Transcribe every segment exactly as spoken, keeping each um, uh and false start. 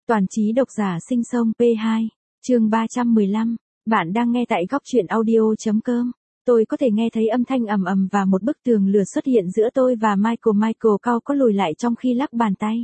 Toàn trí độc giả sinh sông pê hai, chương ba trăm mười lăm, bạn đang nghe tại góc truyện audio.com. Tôi có thể nghe thấy âm thanh ầm ầm và một bức tường lửa xuất hiện giữa tôi và Michael. Michael cao có lùi lại trong khi lắc bàn tay.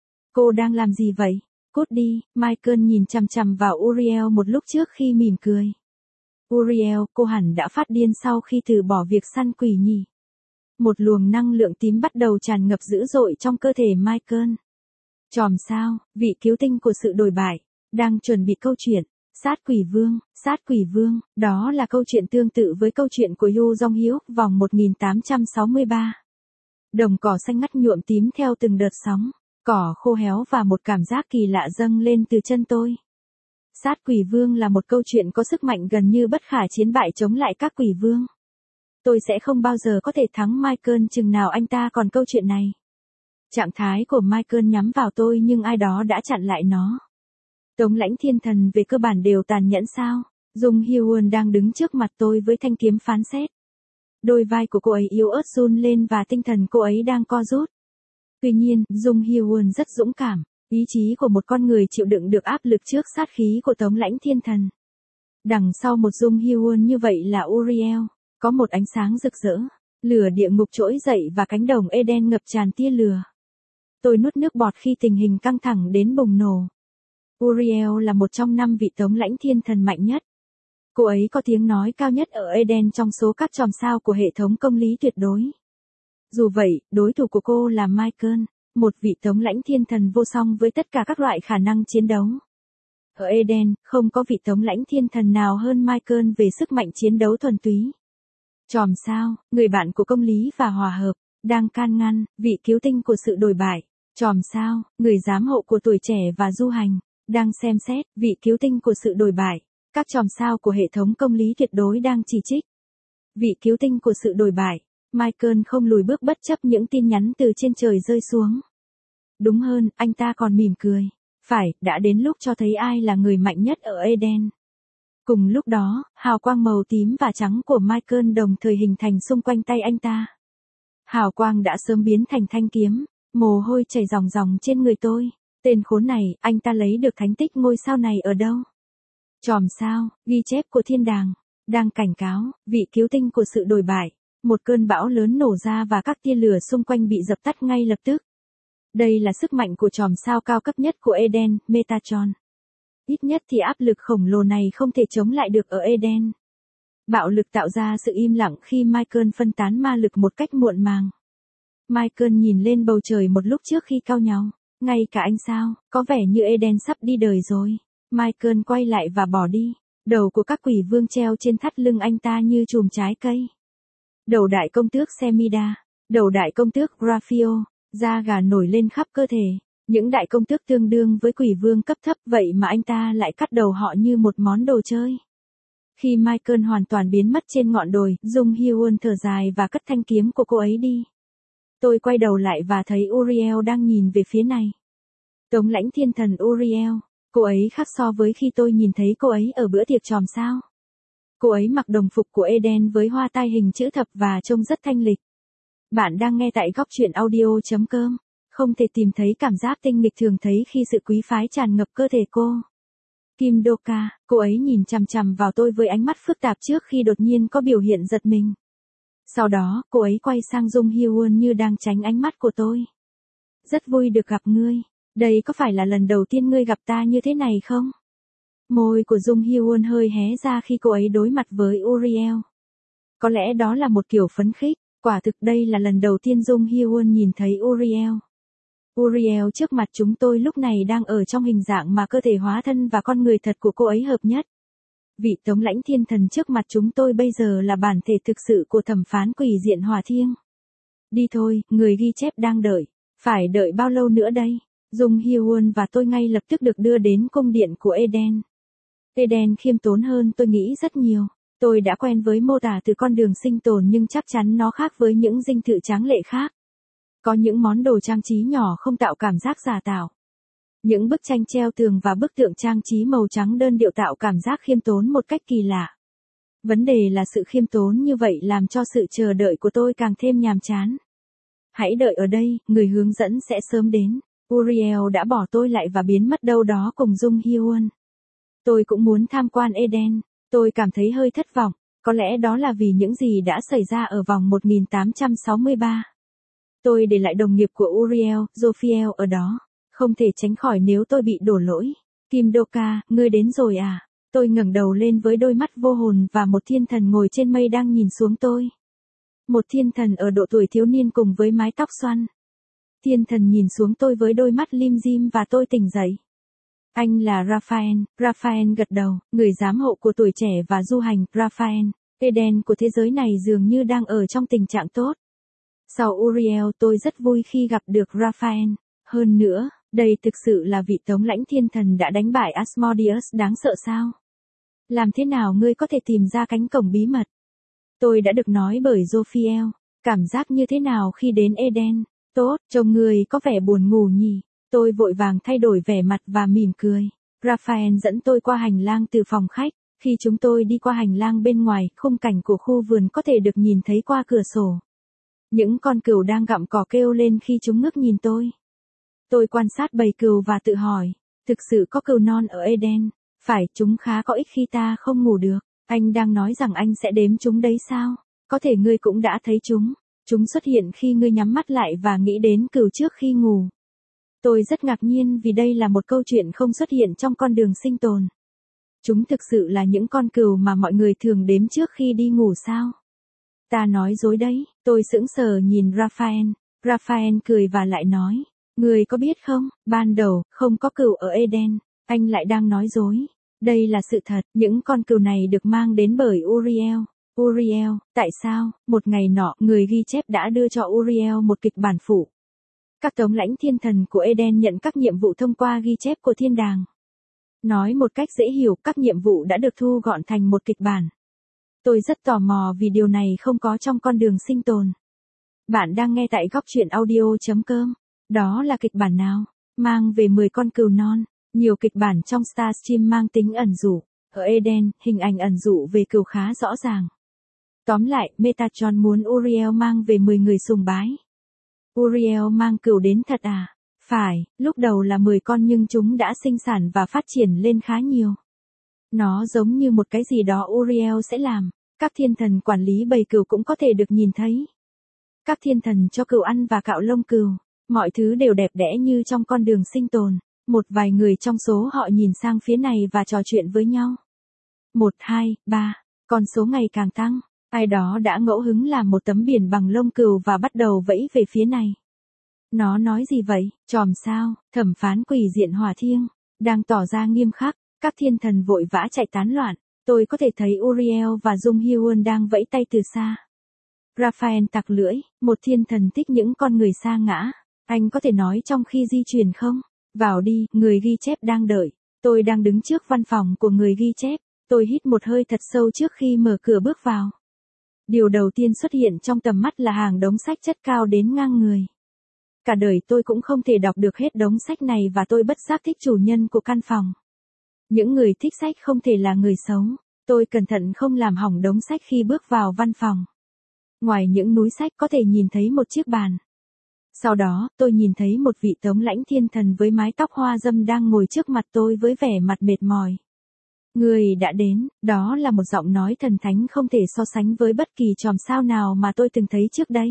Cô đang làm gì vậy? Cút đi, Michael nhìn chằm chằm vào Uriel một lúc trước khi mỉm cười. Uriel, cô hẳn đã phát điên sau khi từ bỏ việc săn quỷ nhỉ? Một luồng năng lượng tím bắt đầu tràn ngập dữ dội trong cơ thể Michael. Chòm sao, vị cứu tinh của sự đồi bại, đang chuẩn bị câu chuyện, sát quỷ vương, sát quỷ vương, đó là câu chuyện tương tự với câu chuyện của Yu Jong Hyuk vòng một nghìn tám trăm sáu mươi ba. Đồng cỏ xanh ngắt nhuộm tím theo từng đợt sóng, cỏ khô héo và một cảm giác kỳ lạ dâng lên từ chân tôi. Sát quỷ vương là một câu chuyện có sức mạnh gần như bất khả chiến bại chống lại các quỷ vương. Tôi sẽ không bao giờ có thể thắng Michael chừng nào anh ta còn câu chuyện này. Trạng thái của Michael nhắm vào tôi nhưng ai đó đã chặn lại nó. Tống lãnh thiên thần về cơ bản đều tàn nhẫn sao? Dung Hyun đang đứng trước mặt tôi với thanh kiếm phán xét. Đôi vai của cô ấy yếu ớt run lên và tinh thần cô ấy đang co rút. Tuy nhiên, Dung Hyun rất dũng cảm, ý chí của một con người chịu đựng được áp lực trước sát khí của Tống lãnh thiên thần. Đằng sau một Dung Hyun như vậy là Uriel, có một ánh sáng rực rỡ, lửa địa ngục trỗi dậy và cánh đồng Eden ngập tràn tia lửa. Tôi nuốt nước bọt khi tình hình căng thẳng đến bùng nổ. Uriel là một trong năm vị tống lãnh thiên thần mạnh nhất. Cô ấy có tiếng nói cao nhất ở Eden trong số các chòm sao của hệ thống công lý tuyệt đối. Dù vậy, đối thủ của cô là Michael, một vị tống lãnh thiên thần vô song với tất cả các loại khả năng chiến đấu. Ở Eden, không có vị tống lãnh thiên thần nào hơn Michael về sức mạnh chiến đấu thuần túy. Chòm sao, người bạn của công lý và hòa hợp, đang can ngăn, vị cứu tinh của sự đồi bại. Chòm sao, người giám hộ của tuổi trẻ và du hành, đang xem xét, vị cứu tinh của sự đồi bại. Các chòm sao của hệ thống công lý tuyệt đối đang chỉ trích. Vị cứu tinh của sự đồi bại, Michael không lùi bước bất chấp những tin nhắn từ trên trời rơi xuống. Đúng hơn, anh ta còn mỉm cười. Phải, đã đến lúc cho thấy ai là người mạnh nhất ở Eden. Cùng lúc đó, hào quang màu tím và trắng của Michael đồng thời hình thành xung quanh tay anh ta. Hào quang đã sớm biến thành thanh kiếm, mồ hôi chảy ròng ròng trên người tôi. Tên khốn này, anh ta lấy được thánh tích ngôi sao này ở đâu? Chòm sao, ghi chép của thiên đàng, đang cảnh cáo, vị cứu tinh của sự đồi bại. Một cơn bão lớn nổ ra và các tia lửa xung quanh bị dập tắt ngay lập tức. Đây là sức mạnh của chòm sao cao cấp nhất của Eden, Metatron. Ít nhất thì áp lực khổng lồ này không thể chống lại được ở Eden. Bạo lực tạo ra sự im lặng khi Michael phân tán ma lực một cách muộn màng. Michael nhìn lên bầu trời một lúc trước khi cao nhau. Ngay cả anh sao, có vẻ như Eden sắp đi đời rồi. Michael quay lại và bỏ đi. Đầu của các quỷ vương treo trên thắt lưng anh ta như chùm trái cây. Đầu đại công tước Semida, đầu đại công tước Graphio, da gà nổi lên khắp cơ thể. Những đại công tước tương đương với quỷ vương cấp thấp vậy mà anh ta lại cắt đầu họ như một món đồ chơi. Khi Michael hoàn toàn biến mất trên ngọn đồi, Dung Hyun thở dài và cất thanh kiếm của cô ấy đi. Tôi quay đầu lại và thấy Uriel đang nhìn về phía này. Tống lãnh thiên thần Uriel, cô ấy khác so với khi tôi nhìn thấy cô ấy ở bữa tiệc chòm sao. Cô ấy mặc đồng phục của Eden với hoa tai hình chữ thập và trông rất thanh lịch. Bạn đang nghe tại góc truyện audio.com. Không thể tìm thấy cảm giác tinh nghịch thường thấy khi sự quý phái tràn ngập cơ thể cô. Kim Doka, cô ấy nhìn chằm chằm vào tôi với ánh mắt phức tạp trước khi đột nhiên có biểu hiện giật mình. Sau đó, cô ấy quay sang Dung Hyun như đang tránh ánh mắt của tôi. Rất vui được gặp ngươi. Đây có phải là lần đầu tiên ngươi gặp ta như thế này không? Môi của Dung Hyun hơi hé ra khi cô ấy đối mặt với Uriel. Có lẽ đó là một kiểu phấn khích. Quả thực đây là lần đầu tiên Dung Hyun nhìn thấy Uriel. Uriel trước mặt chúng tôi lúc này đang ở trong hình dạng mà cơ thể hóa thân và con người thật của cô ấy hợp nhất. Vị tống lãnh thiên thần trước mặt chúng tôi bây giờ là bản thể thực sự của thẩm phán quỷ diện hỏa thiêng. Đi thôi, người ghi chép đang đợi. Phải đợi bao lâu nữa đây? Dung Hyun và tôi ngay lập tức được đưa đến cung điện của Eden. Eden khiêm tốn hơn tôi nghĩ rất nhiều. Tôi đã quen với mô tả từ con đường sinh tồn nhưng chắc chắn nó khác với những dinh thự tráng lệ khác. Có những món đồ trang trí nhỏ không tạo cảm giác giả tạo. Những bức tranh treo tường và bức tượng trang trí màu trắng đơn điệu tạo cảm giác khiêm tốn một cách kỳ lạ. Vấn đề là sự khiêm tốn như vậy làm cho sự chờ đợi của tôi càng thêm nhàm chán. Hãy đợi ở đây, người hướng dẫn sẽ sớm đến. Uriel đã bỏ tôi lại và biến mất đâu đó cùng Jung Hyun. Tôi cũng muốn tham quan Eden. Tôi cảm thấy hơi thất vọng, có lẽ đó là vì những gì đã xảy ra ở vòng một nghìn tám trăm sáu mươi ba. Tôi để lại đồng nghiệp của Uriel, Jophiel ở đó. Không thể tránh khỏi nếu tôi bị đổ lỗi. Kim Doka, ngươi đến rồi à? Tôi ngẩng đầu lên với đôi mắt vô hồn và một thiên thần ngồi trên mây đang nhìn xuống tôi. Một thiên thần ở độ tuổi thiếu niên cùng với mái tóc xoăn. Thiên thần nhìn xuống tôi với đôi mắt lim dim và tôi tỉnh dậy. Anh là Raphael, Raphael gật đầu, người giám hộ của tuổi trẻ và du hành, Raphael. Eden của thế giới này dường như đang ở trong tình trạng tốt. Sau Uriel tôi rất vui khi gặp được Raphael. Hơn nữa, đây thực sự là vị thống lãnh thiên thần đã đánh bại Asmodeus đáng sợ sao? Làm thế nào ngươi có thể tìm ra cánh cổng bí mật? Tôi đã được nói bởi Jophiel. Cảm giác như thế nào khi đến Eden? Tốt, trông ngươi có vẻ buồn ngủ nhỉ? Tôi vội vàng thay đổi vẻ mặt và mỉm cười. Raphael dẫn tôi qua hành lang từ phòng khách. Khi chúng tôi đi qua hành lang bên ngoài, khung cảnh của khu vườn có thể được nhìn thấy qua cửa sổ. Những con cừu đang gặm cỏ kêu lên khi chúng ngước nhìn tôi. Tôi quan sát bầy cừu và tự hỏi, thực sự có cừu non ở Eden? Phải, chúng khá có ích khi ta không ngủ được. Anh đang nói rằng anh sẽ đếm chúng đấy sao? Có thể ngươi cũng đã thấy chúng. Chúng xuất hiện khi ngươi nhắm mắt lại và nghĩ đến cừu trước khi ngủ. Tôi rất ngạc nhiên vì đây là một câu chuyện không xuất hiện trong con đường sinh tồn. Chúng thực sự là những con cừu mà mọi người thường đếm trước khi đi ngủ sao? Ta nói dối đấy, tôi sững sờ nhìn Raphael. Raphael cười và lại nói, người có biết không, ban đầu, không có cừu ở Eden, anh lại đang nói dối. Đây là sự thật, những con cừu này được mang đến bởi Uriel. Uriel, tại sao, một ngày nọ, người ghi chép đã đưa cho Uriel một kịch bản phụ. Các thống lãnh thiên thần của Eden nhận các nhiệm vụ thông qua ghi chép của thiên đàng. Nói một cách dễ hiểu, các nhiệm vụ đã được thu gọn thành một kịch bản. Tôi rất tò mò vì điều này không có trong con đường sinh tồn. Bạn đang nghe tại góc truyện audio chấm com. Đó là kịch bản nào? Mang về mười con cừu non. Nhiều kịch bản trong Starstream mang tính ẩn dụ. Ở Eden, hình ảnh ẩn dụ về cừu khá rõ ràng. Tóm lại, Metatron muốn Uriel mang về mười người sùng bái. Uriel mang cừu đến thật à? Phải, lúc đầu là mười con nhưng chúng đã sinh sản và phát triển lên khá nhiều. Nó giống như một cái gì đó Uriel sẽ làm. Các thiên thần quản lý bầy cừu cũng có thể được nhìn thấy. Các thiên thần cho cừu ăn và cạo lông cừu. Mọi thứ đều đẹp đẽ như trong con đường sinh tồn. Một vài người trong số họ nhìn sang phía này và trò chuyện với nhau. Một, hai, ba. Con số ngày càng tăng. Ai đó đã ngẫu hứng làm một tấm biển bằng lông cừu và bắt đầu vẫy về phía này. Nó nói gì vậy? Chòm sao, thẩm phán quỷ diện hỏa thiêng. Đang tỏ ra nghiêm khắc. Các thiên thần vội vã chạy tán loạn. Tôi có thể thấy Uriel và Jung Hyun đang vẫy tay từ xa. Raphael tặc lưỡi, một thiên thần thích những con người sa ngã. Anh có thể nói trong khi di chuyển không? Vào đi, người ghi chép đang đợi. Tôi đang đứng trước văn phòng của người ghi chép. Tôi hít một hơi thật sâu trước khi mở cửa bước vào. Điều đầu tiên xuất hiện trong tầm mắt là hàng đống sách chất cao đến ngang người. Cả đời tôi cũng không thể đọc được hết đống sách này và tôi bất giác thích chủ nhân của căn phòng. Những người thích sách không thể là người xấu. Tôi cẩn thận không làm hỏng đống sách khi bước vào văn phòng. Ngoài những núi sách có thể nhìn thấy một chiếc bàn. Sau đó, tôi nhìn thấy một vị thống lãnh thiên thần với mái tóc hoa dâm đang ngồi trước mặt tôi với vẻ mặt mệt mỏi. Người đã đến, đó là một giọng nói thần thánh không thể so sánh với bất kỳ chòm sao nào mà tôi từng thấy trước đây.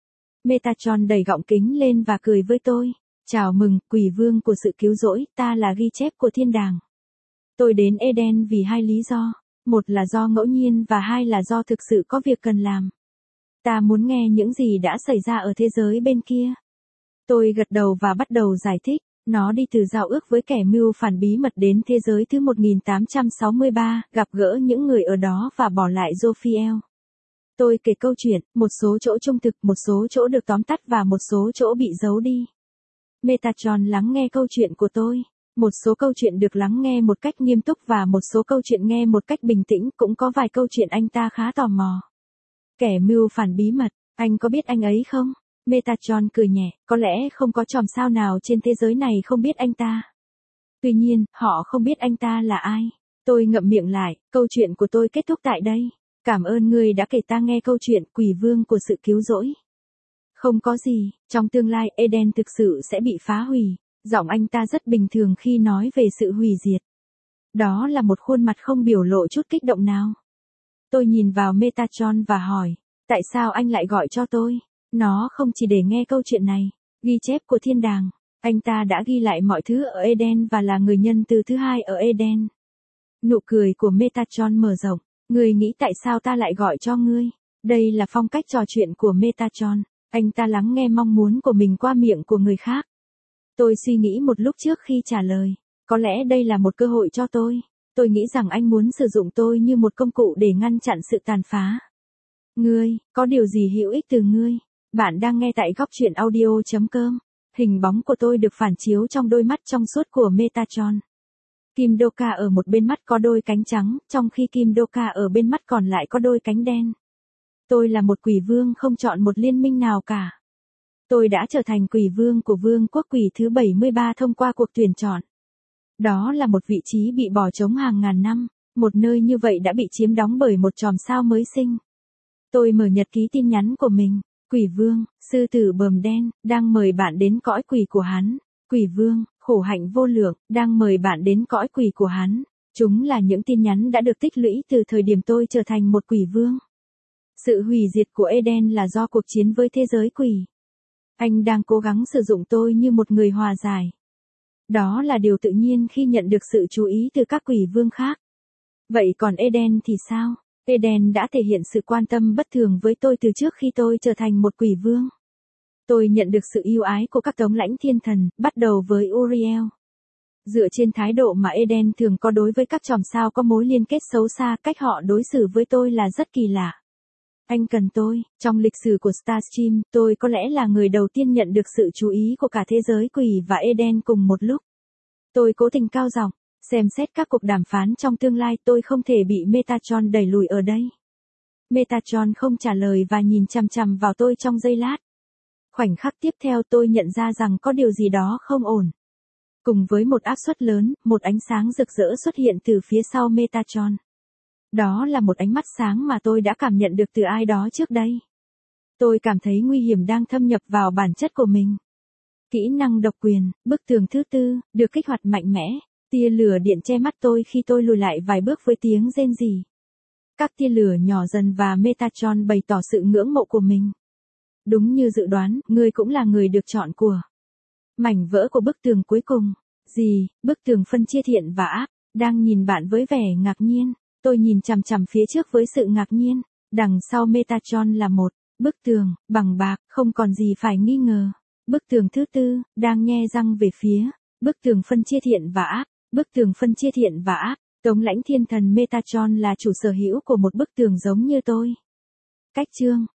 Metatron đẩy gọng kính lên và cười với tôi. Chào mừng, quỷ vương của sự cứu rỗi, ta là ghi chép của thiên đàng. Tôi đến Eden vì hai lý do. Một là do ngẫu nhiên và hai là do thực sự có việc cần làm. Ta muốn nghe những gì đã xảy ra ở thế giới bên kia. Tôi gật đầu và bắt đầu giải thích. Nó đi từ giao ước với kẻ mưu phản bí mật đến thế giới thứ một nghìn tám trăm sáu mươi ba, gặp gỡ những người ở đó và bỏ lại Jophiel. Tôi kể câu chuyện, một số chỗ trung thực, một số chỗ được tóm tắt và một số chỗ bị giấu đi. Metatron lắng nghe câu chuyện của tôi. Một số câu chuyện được lắng nghe một cách nghiêm túc và một số câu chuyện nghe một cách bình tĩnh, cũng có vài câu chuyện anh ta khá tò mò. Kẻ mưu phản bí mật, anh có biết anh ấy không? Metatron cười nhẹ, có lẽ không có chòm sao nào trên thế giới này không biết anh ta. Tuy nhiên, họ không biết anh ta là ai. Tôi ngậm miệng lại, câu chuyện của tôi kết thúc tại đây. Cảm ơn người đã kể ta nghe câu chuyện quỷ vương của sự cứu rỗi. Không có gì, trong tương lai Eden thực sự sẽ bị phá hủy. Giọng anh ta rất bình thường khi nói về sự hủy diệt. Đó là một khuôn mặt không biểu lộ chút kích động nào. Tôi nhìn vào Metatron và hỏi, tại sao anh lại gọi cho tôi? Nó không chỉ để nghe câu chuyện này, ghi chép của thiên đàng. Anh ta đã ghi lại mọi thứ ở Eden và là người nhân từ thứ hai ở Eden. Nụ cười của Metatron mở rộng. Ngươi nghĩ tại sao ta lại gọi cho ngươi? Đây là phong cách trò chuyện của Metatron. Anh ta lắng nghe mong muốn của mình qua miệng của người khác. Tôi suy nghĩ một lúc trước khi trả lời. Có lẽ đây là một cơ hội cho tôi. Tôi nghĩ rằng anh muốn sử dụng tôi như một công cụ để ngăn chặn sự tàn phá. Ngươi, có điều gì hữu ích từ ngươi? Bạn đang nghe tại góc truyện audio chấm com. Hình bóng của tôi được phản chiếu trong đôi mắt trong suốt của Metatron. Kim Doka ở một bên mắt có đôi cánh trắng, trong khi Kim Doka ở bên mắt còn lại có đôi cánh đen. Tôi là một quỷ vương không chọn một liên minh nào cả. Tôi đã trở thành quỷ vương của vương quốc quỷ thứ bảy mươi ba thông qua cuộc tuyển chọn. Đó là một vị trí bị bỏ trống hàng ngàn năm, một nơi như vậy đã bị chiếm đóng bởi một chòm sao mới sinh. Tôi mở nhật ký tin nhắn của mình. Quỷ vương, sư tử bờm đen, đang mời bạn đến cõi quỷ của hắn. Quỷ vương, khổ hạnh vô lượng, đang mời bạn đến cõi quỷ của hắn. Chúng là những tin nhắn đã được tích lũy từ thời điểm tôi trở thành một quỷ vương. Sự hủy diệt của Eden là do cuộc chiến với thế giới quỷ. Anh đang cố gắng sử dụng tôi như một người hòa giải. Đó là điều tự nhiên khi nhận được sự chú ý từ các quỷ vương khác. Vậy còn Eden thì sao? Eden đã thể hiện sự quan tâm bất thường với tôi từ trước khi tôi trở thành một quỷ vương. Tôi nhận được sự yêu ái của các thống lãnh thiên thần, bắt đầu với Uriel. Dựa trên thái độ mà Eden thường có đối với các chòm sao có mối liên kết xấu xa, cách họ đối xử với tôi là rất kỳ lạ. Anh cần tôi, trong lịch sử của Starstream, tôi có lẽ là người đầu tiên nhận được sự chú ý của cả thế giới quỷ và Eden cùng một lúc. Tôi cố tình cao giọng, xem xét các cuộc đàm phán trong tương lai, tôi không thể bị Metatron đẩy lùi ở đây. Metatron không trả lời và nhìn chằm chằm vào tôi trong giây lát. Khoảnh khắc tiếp theo tôi nhận ra rằng có điều gì đó không ổn. Cùng với một áp suất lớn, một ánh sáng rực rỡ xuất hiện từ phía sau Metatron. Đó là một ánh mắt sáng mà tôi đã cảm nhận được từ ai đó trước đây. Tôi cảm thấy nguy hiểm đang thâm nhập vào bản chất của mình. Kỹ năng độc quyền, bức tường thứ tư, được kích hoạt mạnh mẽ. Tia lửa điện che mắt tôi khi tôi lùi lại vài bước với tiếng rên rỉ. Các tia lửa nhỏ dần và Metatron bày tỏ sự ngưỡng mộ của mình. Đúng như dự đoán, ngươi cũng là người được chọn của. Mảnh vỡ của bức tường cuối cùng. Gì, bức tường phân chia thiện và ác, đang nhìn bạn với vẻ ngạc nhiên. Tôi nhìn chằm chằm phía trước với sự ngạc nhiên. Đằng sau Metatron là một bức tường, bằng bạc, không còn gì phải nghi ngờ. Bức tường thứ tư, đang nhe răng về phía. Bức tường phân chia thiện và ác. Bức tường phân chia thiện và ác. Thống lãnh thiên thần Metatron là chủ sở hữu của một bức tường giống như tôi. Cách chương